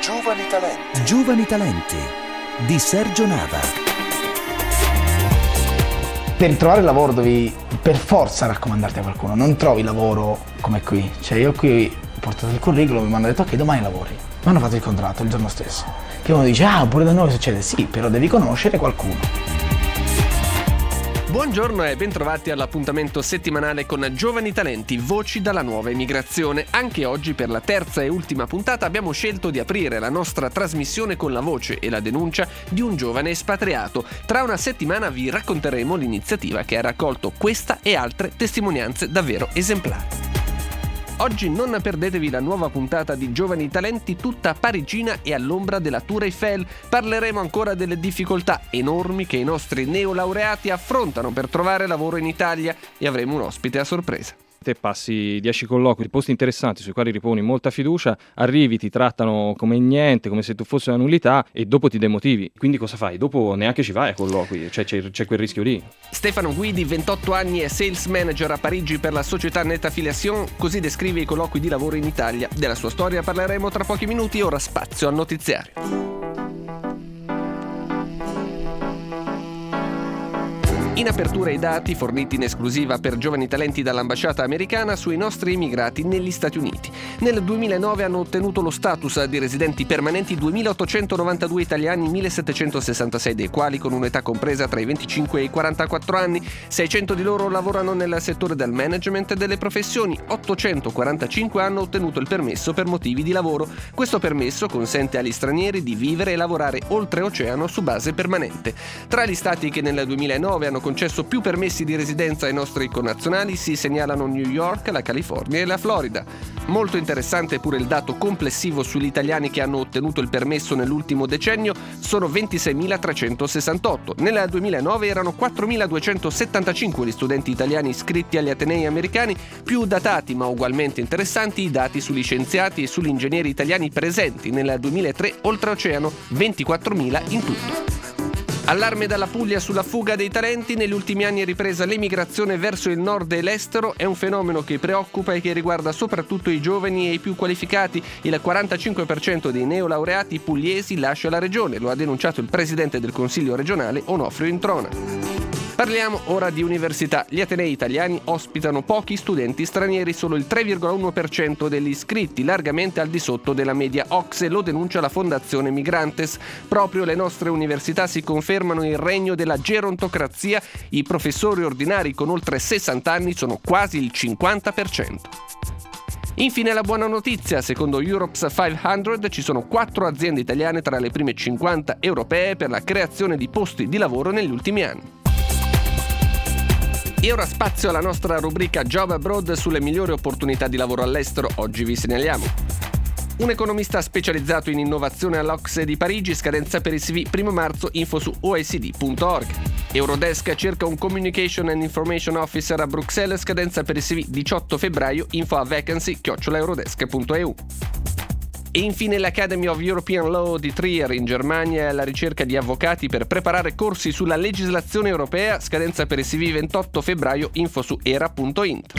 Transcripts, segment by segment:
Giovani Talenti. Giovani Talenti di Sergio Nava. Per trovare lavoro devi per forza raccomandarti a qualcuno, non trovi lavoro come qui. Cioè io qui ho portato il curriculum e mi hanno detto ok, domani lavori. Mi hanno fatto il contratto il giorno stesso. Che uno dice pure da noi succede, sì, però devi conoscere qualcuno. Buongiorno e bentrovati all'appuntamento settimanale con Giovani Talenti, voci dalla nuova emigrazione. Anche oggi, per la terza e ultima puntata, abbiamo scelto di aprire la nostra trasmissione con la voce e la denuncia di un giovane espatriato. Tra una settimana vi racconteremo l'iniziativa che ha raccolto questa e altre testimonianze davvero esemplari. Oggi non perdetevi la nuova puntata di Giovani Talenti tutta parigina e all'ombra della Tour Eiffel. Parleremo ancora delle difficoltà enormi che i nostri neolaureati affrontano per trovare lavoro in Italia e avremo un ospite a sorpresa. Te passi 10 colloqui, posti interessanti sui quali riponi molta fiducia, arrivi, ti trattano come niente, come se tu fossi una nullità e dopo ti demotivi. Quindi cosa fai? Dopo neanche ci vai ai colloqui, cioè c'è quel rischio lì. Stefano Guidi, 28 anni, è sales manager a Parigi per la società Net Affiliation, così descrive i colloqui di lavoro in Italia. Della sua storia parleremo tra pochi minuti, ora spazio al notiziario. In apertura i dati forniti in esclusiva per Giovani Talenti dall'ambasciata americana sui nostri immigrati negli Stati Uniti. Nel 2009 hanno ottenuto lo status di residenti permanenti 2.892 italiani, 1.766 dei quali con un'età compresa tra i 25 e i 44 anni. 600 di loro lavorano nel settore del management e delle professioni. 845 hanno ottenuto il permesso per motivi di lavoro. Questo permesso consente agli stranieri di vivere e lavorare oltreoceano su base permanente. Tra gli stati che nel 2009 hanno concesso più permessi di residenza ai nostri connazionali si segnalano New York, la California e la Florida. Molto interessante pure il dato complessivo sugli italiani che hanno ottenuto il permesso nell'ultimo decennio, sono 26.368. Nel 2009 erano 4.275 gli studenti italiani iscritti agli atenei americani. Più datati ma ugualmente interessanti i dati sugli scienziati e sugli ingegneri italiani presenti nel 2003 oltreoceano, 24.000 in tutto. Allarme dalla Puglia sulla fuga dei talenti. Negli ultimi anni è ripresa l'emigrazione verso il nord e l'estero. È un fenomeno che preoccupa e che riguarda soprattutto i giovani e i più qualificati. Il 45% dei neolaureati pugliesi lascia la regione, lo ha denunciato il presidente del Consiglio regionale Onofrio Introna. Parliamo ora di università. Gli atenei italiani ospitano pochi studenti stranieri, solo il 3,1% degli iscritti, largamente al di sotto della media OCSE, lo denuncia la Fondazione Migrantes. Proprio le nostre università si confermano il regno della gerontocrazia. I professori ordinari con oltre 60 anni sono quasi il 50%. Infine la buona notizia, secondo Europe's 500 ci sono 4 aziende italiane tra le prime 50 europee per la creazione di posti di lavoro negli ultimi anni. E ora spazio alla nostra rubrica Job Abroad sulle migliori opportunità di lavoro all'estero. Oggi vi segnaliamo un economista specializzato in innovazione all'OCSE di Parigi, scadenza per il CV 1 marzo, info su oecd.org. Eurodesk cerca un Communication and Information Officer a Bruxelles, scadenza per il CV 18 febbraio, info a vacancy@eurodesk.eu. E infine l'Academy of European Law di Trier in Germania è alla ricerca di avvocati per preparare corsi sulla legislazione europea, scadenza per il CV 28 febbraio, info su era.int.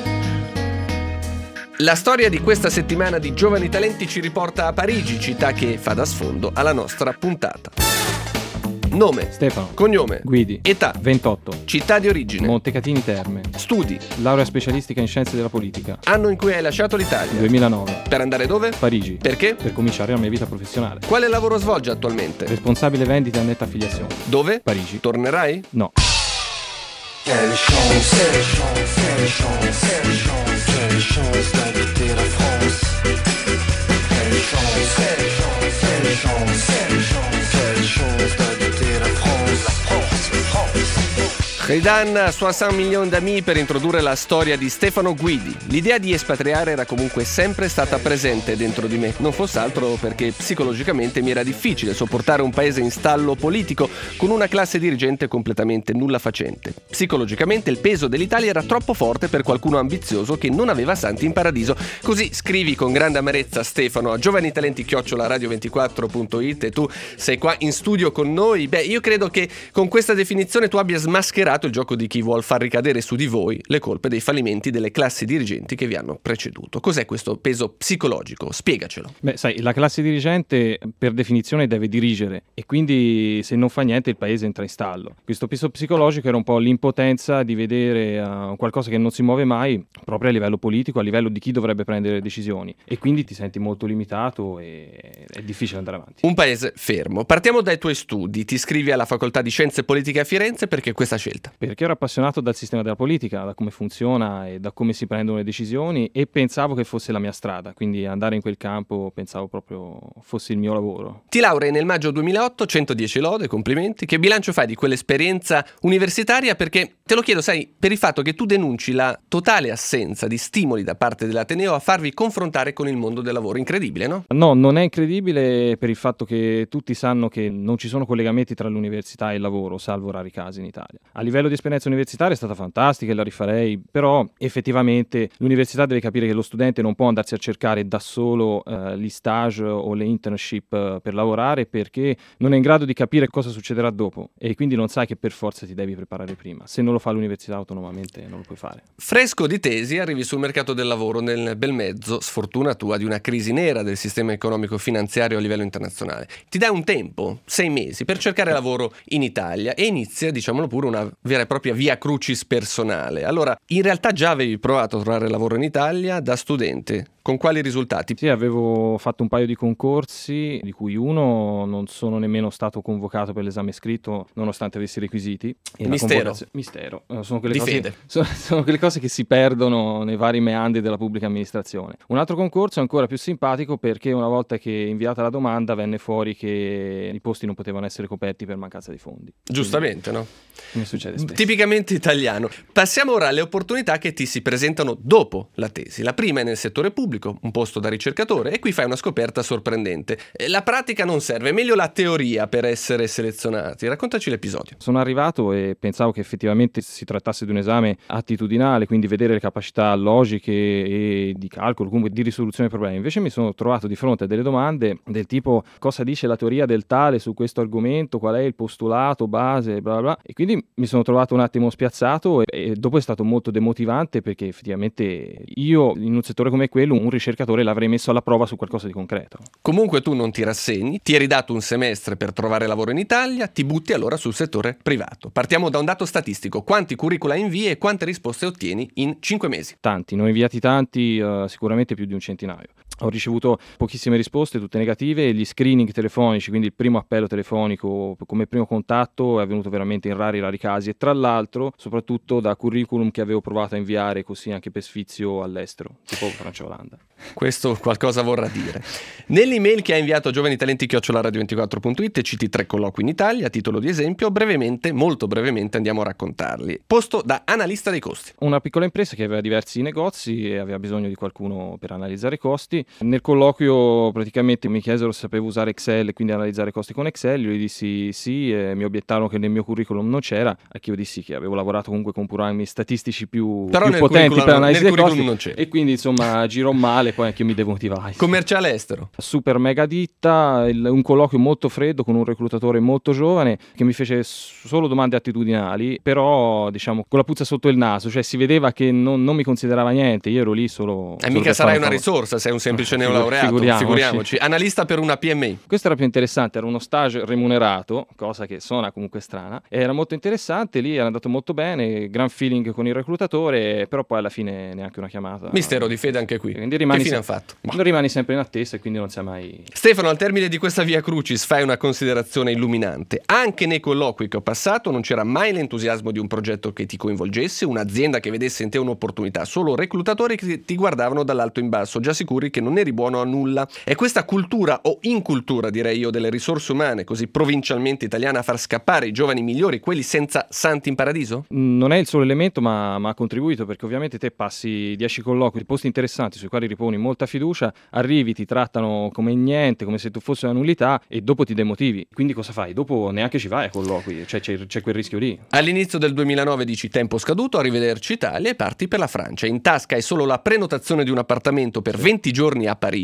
La storia di questa settimana di Giovani Talenti ci riporta a Parigi, città che fa da sfondo alla nostra puntata. Nome: Stefano. Cognome: Guidi. Età: 28. Città di origine: Montecatini Terme. Studi: Laurea specialistica in scienze della politica. Anno in cui hai lasciato l'Italia: 2009. Per andare dove? Parigi. Perché? Per cominciare la mia vita professionale. Quale lavoro svolge attualmente? Responsabile vendite a Net Affiliation. Dove? Parigi. Tornerai? No. Ridan 60 milioni d'amis per introdurre la storia di Stefano Guidi. L'idea di espatriare era comunque sempre stata presente dentro di me, non fosse altro perché psicologicamente mi era difficile sopportare un paese in stallo politico con una classe dirigente completamente nulla facente. Psicologicamente il peso dell'Italia era troppo forte per qualcuno ambizioso che non aveva santi in paradiso. Così scrivi con grande amarezza, Stefano, a giovanitalenti@radio24.it e tu sei qua in studio con noi. Beh, io credo che con questa definizione tu abbia smascherato giocato il gioco di chi vuol far ricadere su di voi le colpe dei fallimenti delle classi dirigenti che vi hanno preceduto. Cos'è questo peso psicologico? Spiegacelo. Beh, sai, la classe dirigente per definizione deve dirigere e quindi se non fa niente il paese entra in stallo. Questo peso psicologico era un po' l'impotenza di vedere qualcosa che non si muove mai proprio a livello politico, a livello di chi dovrebbe prendere le decisioni, e quindi ti senti molto limitato e è difficile andare avanti. Un paese fermo. Partiamo dai tuoi studi. Ti iscrivi alla facoltà di Scienze Politiche a Firenze, perché questa scelta? Perché ero appassionato dal sistema della politica, da come funziona e da come si prendono le decisioni, e pensavo che fosse la mia strada, quindi andare in quel campo pensavo proprio fosse il mio lavoro. Ti laurei nel maggio 2008, 110 lode, complimenti. Che bilancio fai di quell'esperienza universitaria? Perché te lo chiedo, sai, per il fatto che tu denunci la totale assenza di stimoli da parte dell'Ateneo a farvi confrontare con il mondo del lavoro. Incredibile, no? No, non è incredibile per il fatto che tutti sanno che non ci sono collegamenti tra l'università e il lavoro, salvo rari casi in Italia. A livello di esperienza universitaria è stata fantastica e la rifarei, però effettivamente l'università deve capire che lo studente non può andarsi a cercare da solo gli stage o le internship per lavorare, perché non è in grado di capire cosa succederà dopo e quindi non sai che per forza ti devi preparare prima. Se non lo fa l'università autonomamente non lo puoi fare. Fresco di tesi arrivi sul mercato del lavoro nel bel mezzo, sfortuna tua, di una crisi nera del sistema economico-finanziario a livello internazionale. Ti dai un tempo, 6 mesi, per cercare lavoro in Italia e inizia, diciamolo pure, una vera e propria via crucis personale. Allora, in realtà già avevi provato a trovare lavoro in Italia da studente. Con quali risultati? Sì, avevo fatto un paio di concorsi, di cui uno non sono nemmeno stato convocato per l'esame scritto, nonostante avessi i requisiti. E Mistero. Mistero. Sono quelle Di cose, fede. sono quelle cose che si perdono nei vari meandri della pubblica amministrazione. Un altro concorso è ancora più simpatico, perché una volta che inviata la domanda venne fuori che i posti non potevano essere coperti per mancanza di fondi. Giustamente, no? Come succede spesso. Tipicamente italiano. Passiamo ora alle opportunità che ti si presentano dopo la tesi. La prima è nel settore pubblico, un posto da ricercatore, e qui fai una scoperta sorprendente. La pratica non serve, meglio la teoria per essere selezionati. Raccontaci l'episodio. Sono arrivato e pensavo che effettivamente si trattasse di un esame attitudinale, quindi vedere le capacità logiche e di calcolo, comunque di risoluzione dei problemi. Invece mi sono trovato di fronte a delle domande del tipo: cosa dice la teoria del tale su questo argomento, qual è il postulato base, bla bla bla. E quindi mi sono trovato un attimo spiazzato e dopo è stato molto demotivante, perché effettivamente io in un settore come quello un ricercatore l'avrei messo alla prova su qualcosa di concreto. Comunque tu non ti rassegni, ti eri dato un semestre per trovare lavoro in Italia, ti butti allora sul settore privato. Partiamo da un dato statistico: quanti curricula invii e quante risposte ottieni in 5 mesi? Tanti, ne ho inviati tanti, sicuramente più di un centinaio. Ho ricevuto pochissime risposte, tutte negative. Gli screening telefonici, quindi il primo appello telefonico come primo contatto, è avvenuto veramente in rari casi, e tra l'altro soprattutto da curriculum che avevo provato a inviare così anche per sfizio all'estero, tipo Francia e Olanda. Questo qualcosa vorrà dire. Nell'email che hai inviato a giovanitalenti@radio24.it citi 3 colloqui in Italia. A titolo di esempio, brevemente, molto brevemente, andiamo a raccontarli. Posto da analista dei costi. Una piccola impresa che aveva diversi negozi e aveva bisogno di qualcuno per analizzare i costi. Nel colloquio praticamente mi chiesero se sapevo usare Excel e quindi analizzare i costi con Excel. Io gli dissi sì, e mi obiettarono che nel mio curriculum non c'era, a che io dissi che avevo lavorato comunque con programmi statistici più potenti per analisi dei costi, non c'era. E quindi insomma girò male, poi anche io mi demotivai. Commerciale estero. Super mega ditta, un colloquio molto freddo con un reclutatore molto giovane che mi fece solo domande attitudinali, però diciamo con la puzza sotto il naso, cioè si vedeva che non mi considerava niente, io ero lì solo mica sarai una risorsa, sei un semplice neolaureato, figuriamoci. Analista per una PMI. Questo era più interessante, era uno stage remunerato, cosa che suona comunque strana, era molto interessante, lì era andato molto bene, gran feeling con il reclutatore, però poi alla fine neanche una chiamata. Mistero di fede anche qui. Quindi che fine hanno fatto? Non rimani sempre in attesa e quindi non sai mai. Stefano, al termine di questa via crucis fai una considerazione illuminante. Anche nei colloqui che ho passato non c'era mai l'entusiasmo di un progetto che ti coinvolgesse, un'azienda che vedesse in te un'opportunità, solo reclutatori che ti guardavano dall'alto in basso, già sicuri che non eri buono a nulla. È questa cultura, o incultura direi io, delle risorse umane così provincialmente italiana a far scappare i giovani migliori, quelli senza santi in paradiso? Non è il solo elemento, ma ha contribuito, perché ovviamente te passi 10 colloqui, posti interessanti sui quali riponi molta fiducia, arrivi, ti trattano come niente, come se tu fossi una nullità, e dopo ti demotivi. Quindi cosa fai? Dopo neanche ci vai a colloqui, cioè c'è quel rischio lì. All'inizio del 2009 dici tempo scaduto, arrivederci Italia, e parti per la Francia. In tasca hai solo la prenotazione di un appartamento per 20 giorni a Parigi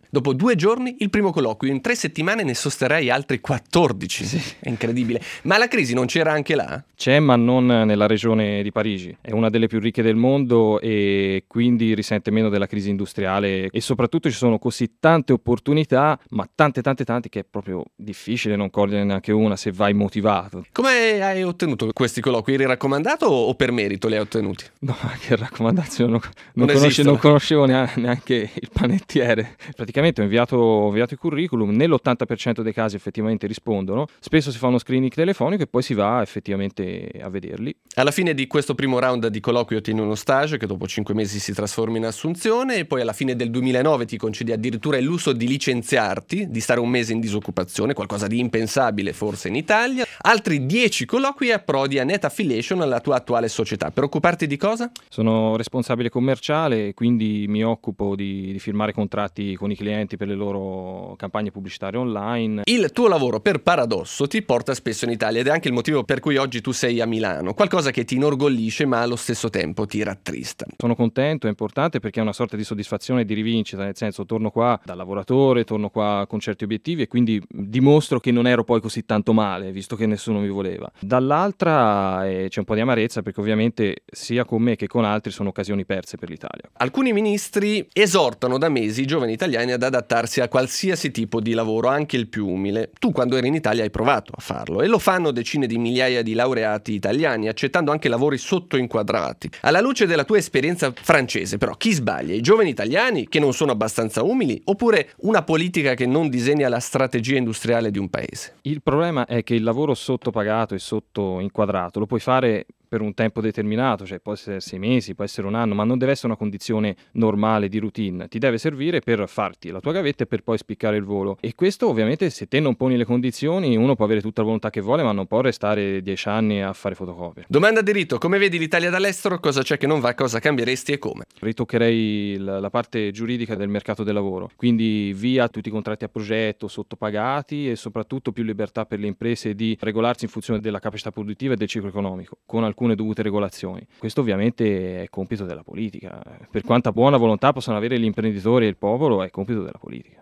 Dopo 2 giorni il primo colloquio, in 3 settimane ne sosterrei altri 14. Sì. È incredibile. Ma la crisi non c'era anche là? C'è, ma non nella regione di Parigi. È una delle più ricche del mondo e quindi risente meno della crisi industriale, e soprattutto ci sono così tante opportunità, ma tante che è proprio difficile non cogliere neanche una se vai motivato. Come hai ottenuto questi colloqui? Eri raccomandato o per merito li hai ottenuti? No, che raccomandazione, non conoscevo neanche il panettiere. Praticamente ho inviato i curriculum, nell'80% dei casi effettivamente rispondono, spesso si fa uno screening telefonico e poi si va effettivamente a vederli. Alla fine di questo primo round di colloquio ottieni uno stage che dopo 5 mesi si trasforma in assunzione, e poi alla fine del 2009 ti concedi addirittura il lusso di licenziarti, di stare un mese in disoccupazione, qualcosa di impensabile forse in Italia. Altri 10 colloqui e approdi a Net Affiliation, alla tua attuale società. Per occuparti di cosa? Sono responsabile commerciale, quindi mi occupo di firmare contratti con i clienti per le loro campagne pubblicitarie online. Il tuo lavoro, per paradosso, ti porta spesso in Italia ed è anche il motivo per cui oggi tu sei a Milano, qualcosa che ti inorgoglisce ma allo stesso tempo ti rattrista. Sono contento, è importante perché è una sorta di soddisfazione e di rivincita, nel senso torno qua da lavoratore, torno qua con certi obiettivi e quindi dimostro che non ero poi così tanto male, visto che nessuno mi voleva. Dall'altra c'è un po' di amarezza perché ovviamente sia con me che con altri sono occasioni perse per l'Italia. Alcuni ministri esortano da mesi i giovani italiani ad adattarsi a qualsiasi tipo di lavoro, anche il più umile. Tu quando eri in Italia hai provato a farlo e lo fanno decine di migliaia di laureati italiani, accettando anche lavori sottoinquadrati. Alla luce della tua esperienza francese, però, chi sbaglia? I giovani italiani che non sono abbastanza umili oppure una politica che non disegna la strategia industriale di un paese? Il problema è che il lavoro sottopagato e sottoinquadrato lo puoi fare per un tempo determinato, cioè può essere 6 mesi, può essere un anno, ma non deve essere una condizione normale di routine, ti deve servire per farti la tua gavetta e per poi spiccare il volo. E questo ovviamente, se te non poni le condizioni, uno può avere tutta la volontà che vuole, ma non può restare 10 anni a fare fotocopie. Domanda di rito: come vedi l'Italia dall'estero? Cosa c'è che non va? Cosa cambieresti e come? Ritoccherei la parte giuridica del mercato del lavoro, quindi via tutti i contratti a progetto sottopagati e soprattutto più libertà per le imprese di regolarsi in funzione della capacità produttiva e del ciclo economico, con alcune dovute regolazioni. Questo ovviamente è compito della politica. Per quanta buona volontà possono avere gli imprenditori e il popolo, è compito della politica.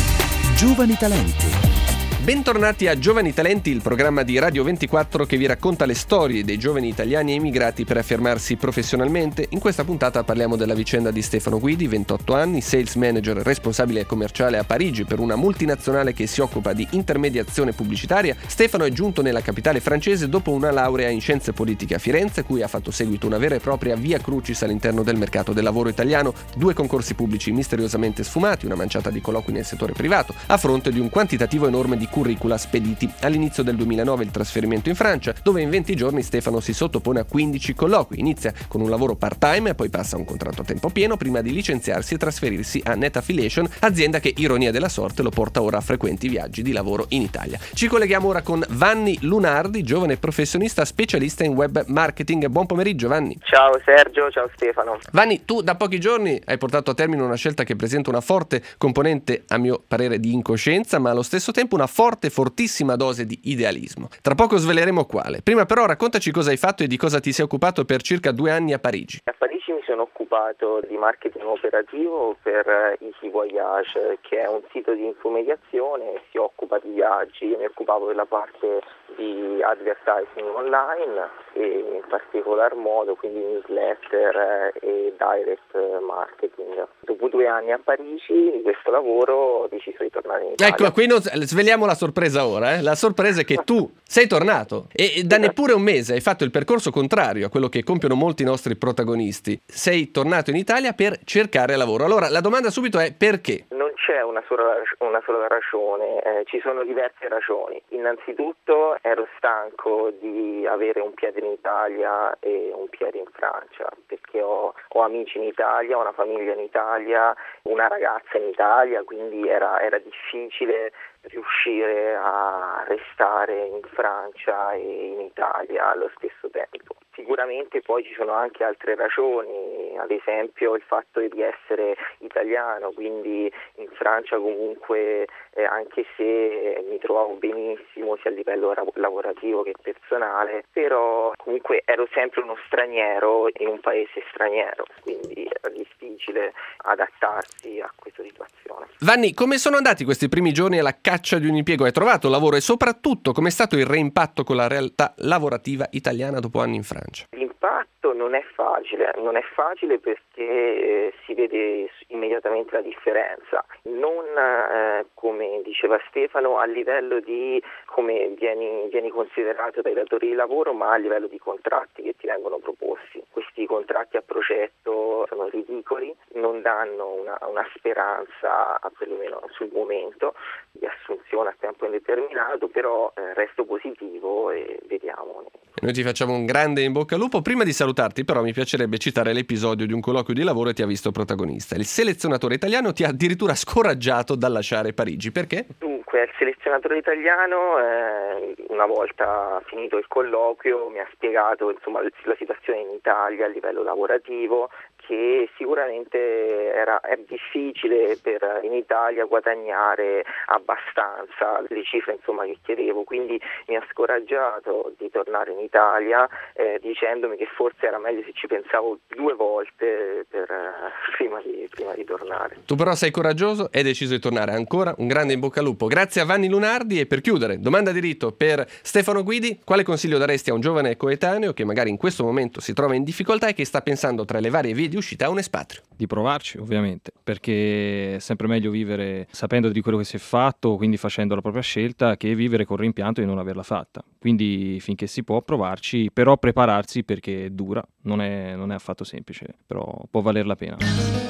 Giovani talenti. Bentornati a Giovani Talenti, il programma di Radio 24 che vi racconta le storie dei giovani italiani emigrati per affermarsi professionalmente. In questa puntata parliamo della vicenda di Stefano Guidi, 28 anni, sales manager responsabile commerciale a Parigi per una multinazionale che si occupa di intermediazione pubblicitaria. Stefano è giunto nella capitale francese dopo una laurea in scienze politiche a Firenze, cui ha fatto seguito una vera e propria via crucis all'interno del mercato del lavoro italiano, 2 concorsi pubblici misteriosamente sfumati, una manciata di colloqui nel settore privato, a fronte di un quantitativo enorme di curricula spediti. All'inizio del 2009 il trasferimento in Francia, dove in 20 giorni Stefano si sottopone a 15 colloqui. Inizia con un lavoro part-time e poi passa a un contratto a tempo pieno prima di licenziarsi e trasferirsi a Net Affiliation, azienda che, ironia della sorte, lo porta ora a frequenti viaggi di lavoro in Italia. Ci colleghiamo ora con Vanni Lunardi, giovane professionista specialista in web marketing. Buon pomeriggio, Vanni. Ciao Sergio, ciao Stefano. Vanni, tu da pochi giorni hai portato a termine una scelta che presenta una forte componente, a mio parere, di incoscienza, ma allo stesso tempo una fortissima dose di idealismo. Tra poco sveleremo quale. Prima però raccontaci cosa hai fatto e di cosa ti sei occupato per circa 2 anni a Parigi. A Parigi mi sono occupato di marketing operativo per Easy Voyage, che è un sito di infomediazione, si occupa di viaggi. Io mi occupavo della parte di advertising online e in particolar modo quindi newsletter e direct marketing. Dopo 2 anni a Parigi di questo lavoro ho deciso di tornare in Italia. Ecco, qui sveliamo la sorpresa ora. La sorpresa è che tu sei tornato e da neppure un mese hai fatto il percorso contrario a quello che compiono molti nostri protagonisti. Sei tornato in Italia per cercare lavoro. Allora la domanda subito è: perché? Non c'è una sola ragione, ci sono diverse ragioni. Innanzitutto ero stanco di avere un piede in Italia e un piede in Francia, perché ho amici in Italia, ho una famiglia in Italia, una ragazza in Italia, quindi era difficile riuscire a restare in Francia e in Italia allo stesso tempo. Sicuramente poi ci sono anche altre ragioni, ad esempio il fatto di essere italiano, quindi in Francia comunque anche se mi trovavo benissimo sia a livello lavorativo che personale, però comunque ero sempre uno straniero in un paese straniero, quindi era difficile. difficile adattarsi a questa situazione. Vanni, come sono andati questi primi giorni alla caccia di un impiego? Hai trovato lavoro e soprattutto com'è stato il reimpatto con la realtà lavorativa italiana dopo anni in Francia? L'impatto non è facile perché si vede immediatamente la differenza, non come diceva Stefano a livello di come vieni considerato dai datori di lavoro, ma a livello di contratti che ti vengono proposti. Questi contratti a progetto sono ridicoli, non danno una speranza, perlomeno sul momento, di assunzione a tempo indeterminato, però resto positivo e vediamo. Noi ti facciamo un grande in bocca al lupo. Prima di salutarti però mi piacerebbe citare l'episodio di un colloquio di lavoro e ti ha visto protagonista. Il selezionatore italiano ti ha addirittura scoraggiato dal lasciare Parigi. Perché? Dunque, il selezionatore italiano una volta finito il colloquio mi ha spiegato la situazione in Italia a livello lavorativo, che sicuramente è difficile in Italia guadagnare abbastanza le cifre che chiedevo, quindi mi ha scoraggiato di tornare in Italia dicendomi che forse era meglio se ci pensavo 2 volte prima di tornare. Tu però sei coraggioso e hai deciso di tornare. Ancora un grande in bocca al lupo. Grazie a Vanni Lunardi. E per chiudere, domanda di rito per Stefano Guidi: quale consiglio daresti a un giovane coetaneo che magari in questo momento si trova in difficoltà e che sta pensando tra le varie vie di uscita a un espatrio? Di provarci, ovviamente, perché è sempre meglio vivere sapendo di quello che si è fatto, quindi facendo la propria scelta, che vivere col rimpianto di non averla fatta. Quindi finché si può provarci, però prepararsi perché è dura, non è affatto semplice, però può valer la pena.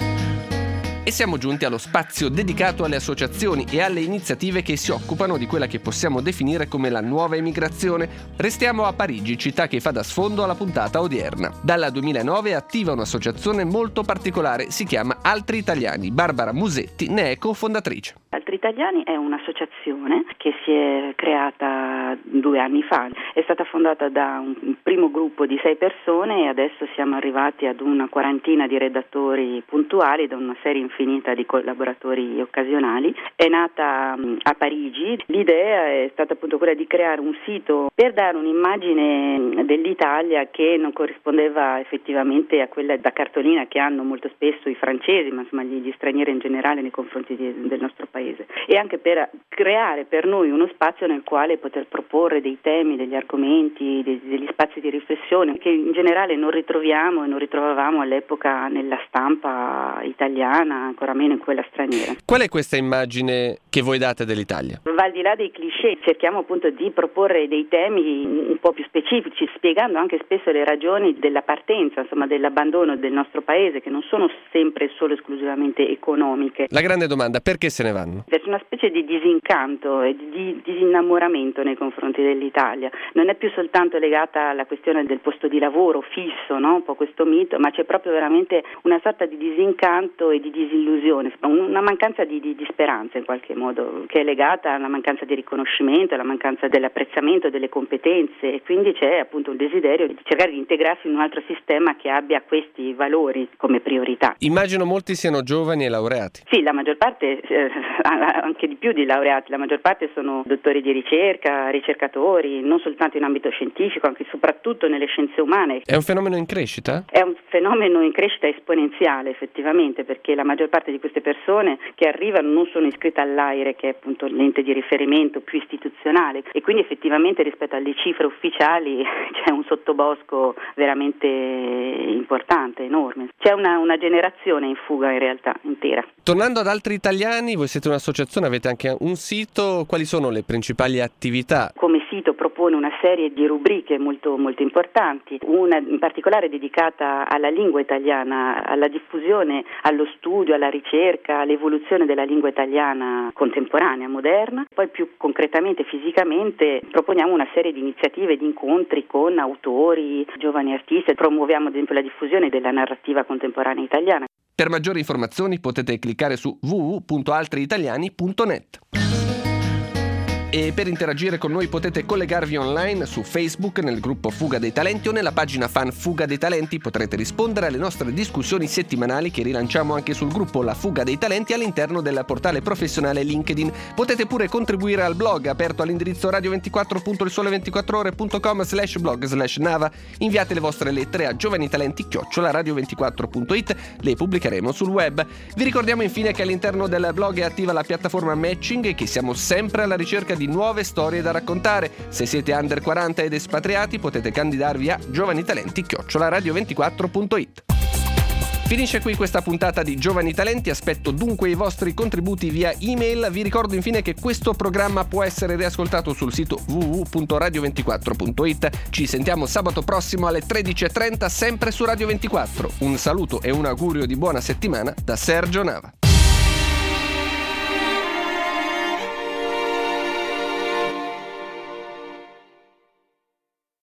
E siamo giunti allo spazio dedicato alle associazioni e alle iniziative che si occupano di quella che possiamo definire come la nuova emigrazione. Restiamo a Parigi, città che fa da sfondo alla puntata odierna. Dal 2009 è attiva un'associazione molto particolare, si chiama Altri Italiani. Barbara Musetti ne è cofondatrice. Altri Italiani è un'associazione che si è creata 2 anni fa, è stata fondata da un primo gruppo di 6 persone e adesso siamo arrivati ad una quarantina di redattori puntuali, da una serie infinita di collaboratori occasionali. È nata a Parigi, l'idea è stata appunto quella di creare un sito per dare un'immagine dell'Italia che non corrispondeva effettivamente a quella da cartolina che hanno molto spesso i francesi, ma insomma gli stranieri in generale nei confronti del nostro paese, e anche per creare per noi uno spazio nel quale poter proporre dei temi, degli argomenti, degli spazi di riflessione che in generale non ritroviamo e non ritrovavamo all'epoca nella stampa italiana, ancora meno in quella straniera. Qual è questa immagine che voi date dell'Italia? Va al di là dei cliché, cerchiamo appunto di proporre dei temi un po' più specifici, spiegando anche spesso le ragioni della partenza, insomma dell'abbandono del nostro paese, che non sono sempre solo esclusivamente economiche. La grande domanda: perché se ne vanno? C'è una specie di disincanto e di disinnamoramento nei confronti dell'Italia. Non è più soltanto legata alla questione del posto di lavoro fisso, no? Un po' questo mito, ma c'è proprio veramente una sorta di disincanto e di disillusione, una mancanza di speranza in qualche modo, che è legata alla mancanza di riconoscimento, alla mancanza dell'apprezzamento delle competenze, e quindi c'è appunto un desiderio di cercare di integrarsi in un altro sistema che abbia questi valori come priorità. Immagino molti siano giovani e laureati. Sì, la maggior parte, anche di più di laureati, la maggior parte sono dottori di ricerca, ricercatori, non soltanto in ambito scientifico, anche e soprattutto nelle scienze umane. È un fenomeno in crescita? È un fenomeno in crescita esponenziale effettivamente, perché la maggior parte di queste persone che arrivano non sono iscritte all'AIRE, che è appunto l'ente di riferimento più istituzionale, e quindi effettivamente rispetto alle cifre ufficiali c'è un sottobosco veramente importante, enorme. C'è una generazione in fuga in realtà intera. Tornando ad Altri Italiani, voi siete un'associazione, avete anche un sito. Quali sono le principali attività? Come sito propone una serie di rubriche molto, molto importanti, una in particolare dedicata alla lingua italiana, alla diffusione, allo studio, alla ricerca, all'evoluzione della lingua italiana contemporanea, moderna. Poi più concretamente, fisicamente, proponiamo una serie di iniziative, di incontri con autori, giovani artisti. Promuoviamo ad esempio la diffusione della narrativa contemporanea italiana. Per maggiori informazioni potete cliccare su www.altriitaliani.net. E per interagire con noi potete collegarvi online su Facebook nel gruppo Fuga dei Talenti o nella pagina fan Fuga dei Talenti. Potrete rispondere alle nostre discussioni settimanali che rilanciamo anche sul gruppo La Fuga dei Talenti all'interno del portale professionale LinkedIn. Potete pure contribuire al blog aperto all'indirizzo radio24.ilsole24ore.com/blog/Nava. Inviate le vostre lettere a giovanitalenti@radio24.it, le pubblicheremo sul web. Vi ricordiamo infine che all'interno del blog è attiva la piattaforma Matching e che siamo sempre alla ricerca di nuove storie da raccontare. Se siete under 40 ed espatriati potete candidarvi a giovanitalenti@radio24.it. Finisce qui questa puntata di Giovani Talenti, aspetto dunque i vostri contributi via email. Vi ricordo infine che questo programma può essere riascoltato sul sito www.radio24.it. Ci sentiamo sabato prossimo alle 13:30 sempre su Radio 24. Un saluto e un augurio di buona settimana da Sergio Nava.